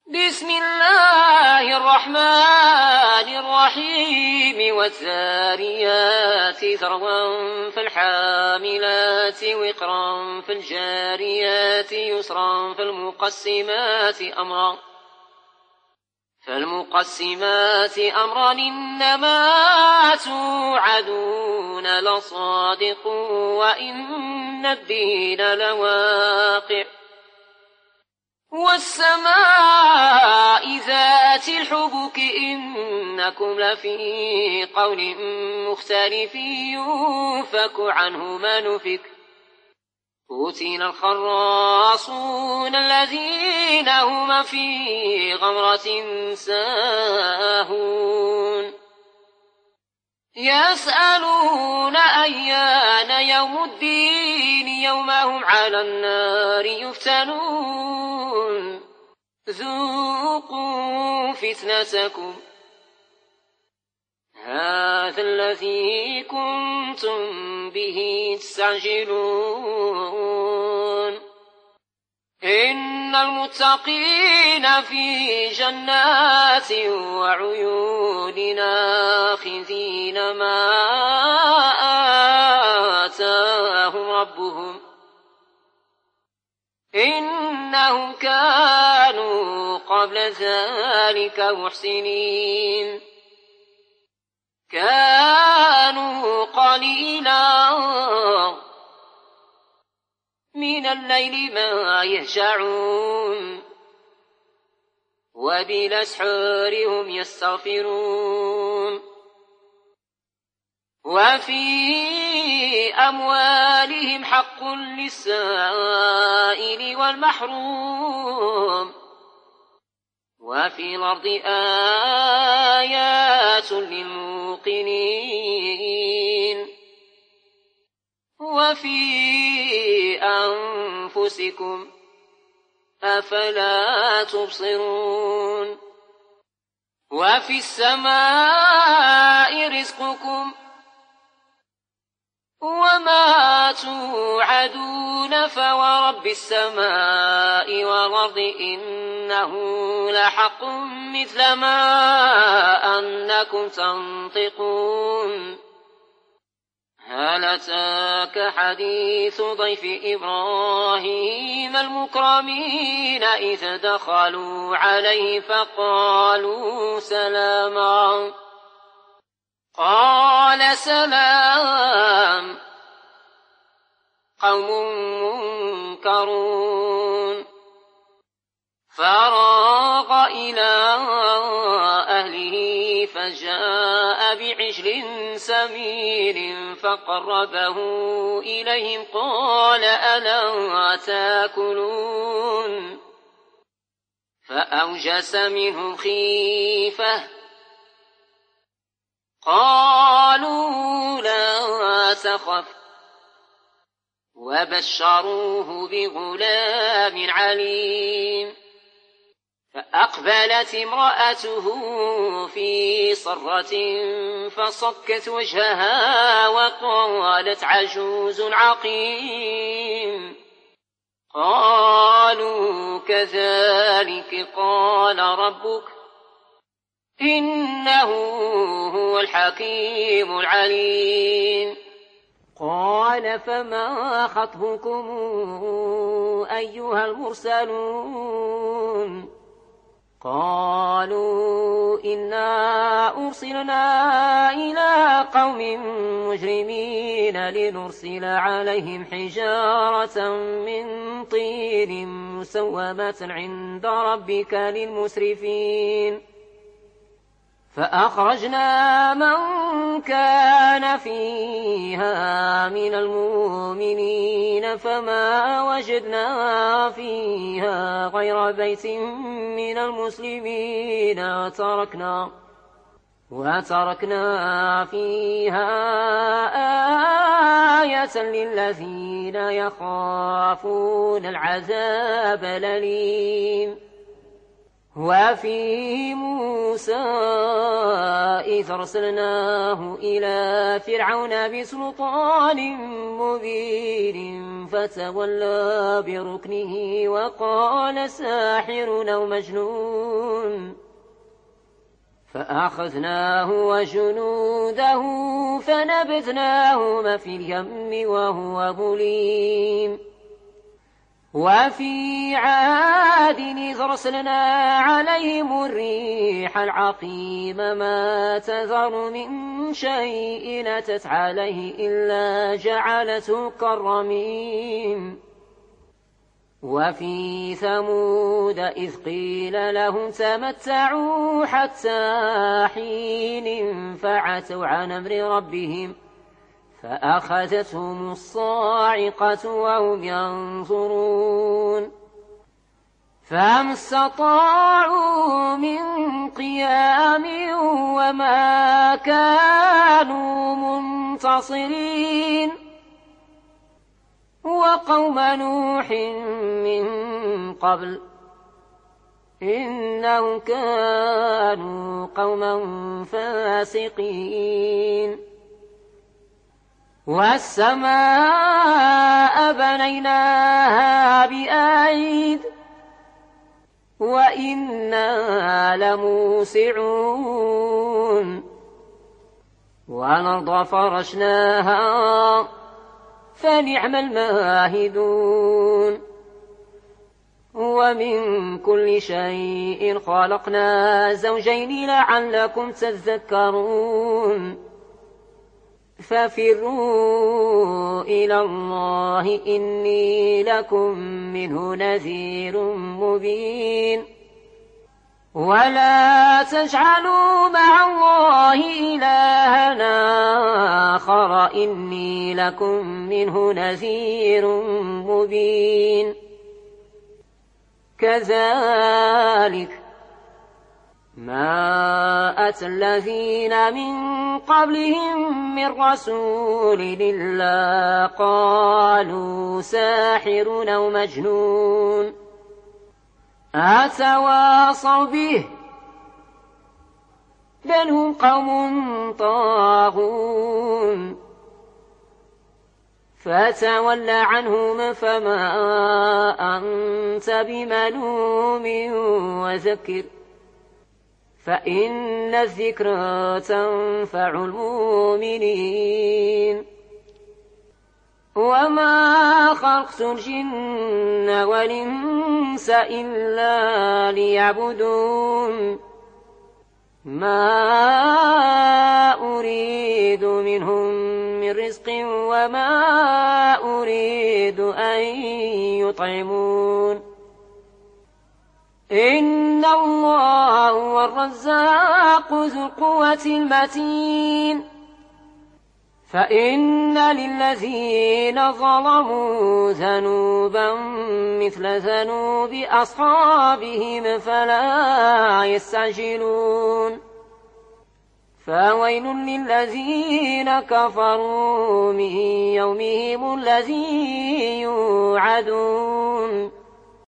بسم الله الرحمن الرحيم والذاريات ذروا فالحاملات وقرا فالجاريات يسرا فالمقسمات أمرا إنما توعدون لصادق وإن الدين لواقع والسماء ذات الحبك إنكم لفي قول مختلف يؤفك عنه ما نفك قتل الخراصون الذين هم في غمرة ساهون يسألون أيان يوم الدين يوم هم على النار يفتنون ذوقوا فتنتكم هذا الذي كنتم به تستعجلون إن المتقين في جنات وعيون آخذين ما آتاهم ربهم إنهم كانوا قبل ذلك محسنين كانوا قليلا من الليل ما يهجعون وبالأسحار هم يستغفرون وفي أموالهم حق للسائل والمحروم وفي الأرض آيات للموقنين وفي أنفسكم أفلا تبصرون وفي السماء رزقكم وما توعدون فورب السماء والأرض إنه لحق مثل ما أنكم تنطقون هل أتاك حديث ضيف إبراهيم المكرمين إذ دخلوا عليه فقالوا سلاما قال سلام قوم منكرون فراغ إلى أهله فجاء بعجل سمين فقربه إليهم قال ألا تاكلون فأوجس منهم خيفة قالوا لا تخف وبشروه بغلام عليم فأقبلت امرأته في صرة فصكت وجهها وقالت عجوز عقيم قالوا كذلك قال ربك إنه هو الحكيم العليم قال فما خطبكم أيها المرسلون قالوا إنا أرسلنا إلى قوم مجرمين لنرسل عليهم حجارة من طين مسومة عند ربك للمسرفين فأخرجنا من كان فيها من المؤمنين فما وجدنا فيها غير بيت من المسلمين وتركنا فيها آية للذين يخافون العذاب الأليم وفي موسى إذ أرسلناه إلى فرعون بسلطان مبين فتولى بركنه وقال ساحر أو مجنون فأخذناه وجنوده فنبذناهما في اليم وهو مليم وفي عاد إذ أرسلنا عليهم الريح العقيم ما تذر من شيء أتت عليه إلا جعلته كالرميم وفي ثمود إذ قيل لهم تمتعوا حتى حين فعتوا عن أمر ربهم فأخذتهم الصاعقة وهم ينظرون فما استطاعوا من قيام وما كانوا منتصرين وقوم نوح من قبل إنهم كانوا قوما فاسقين والسماء بنيناها بأيد وإنا لموسعون والأرض فرشناها فنعم الماهدون ومن كل شيء خلقنا زوجين لعلكم تذكرون ففروا إلى الله إني لكم منه نذير مبين ولا تجعلوا مع الله إلهنا آخر إني لكم منه نذير مبين كذلك ما أتى الذين من قبلهم من رسول إلا قالوا ساحر أو مجنون أتواصوا به بل هم قوم طاغون فتول عنهم فما أنت بملوم وذكر فإن الذكرى تنفع المؤمنين وما خلقت الجن والإنس إلا ليعبدون ما أريد منهم من رزق وما أريد أن يطعمون إن الله هو الرزاق ذو القوة المتين فإن للذين ظلموا ذنوبا مثل ذنوب أصحابهم فلا يستعجلون فويل للذين كفروا من يومهم الذي يوعدون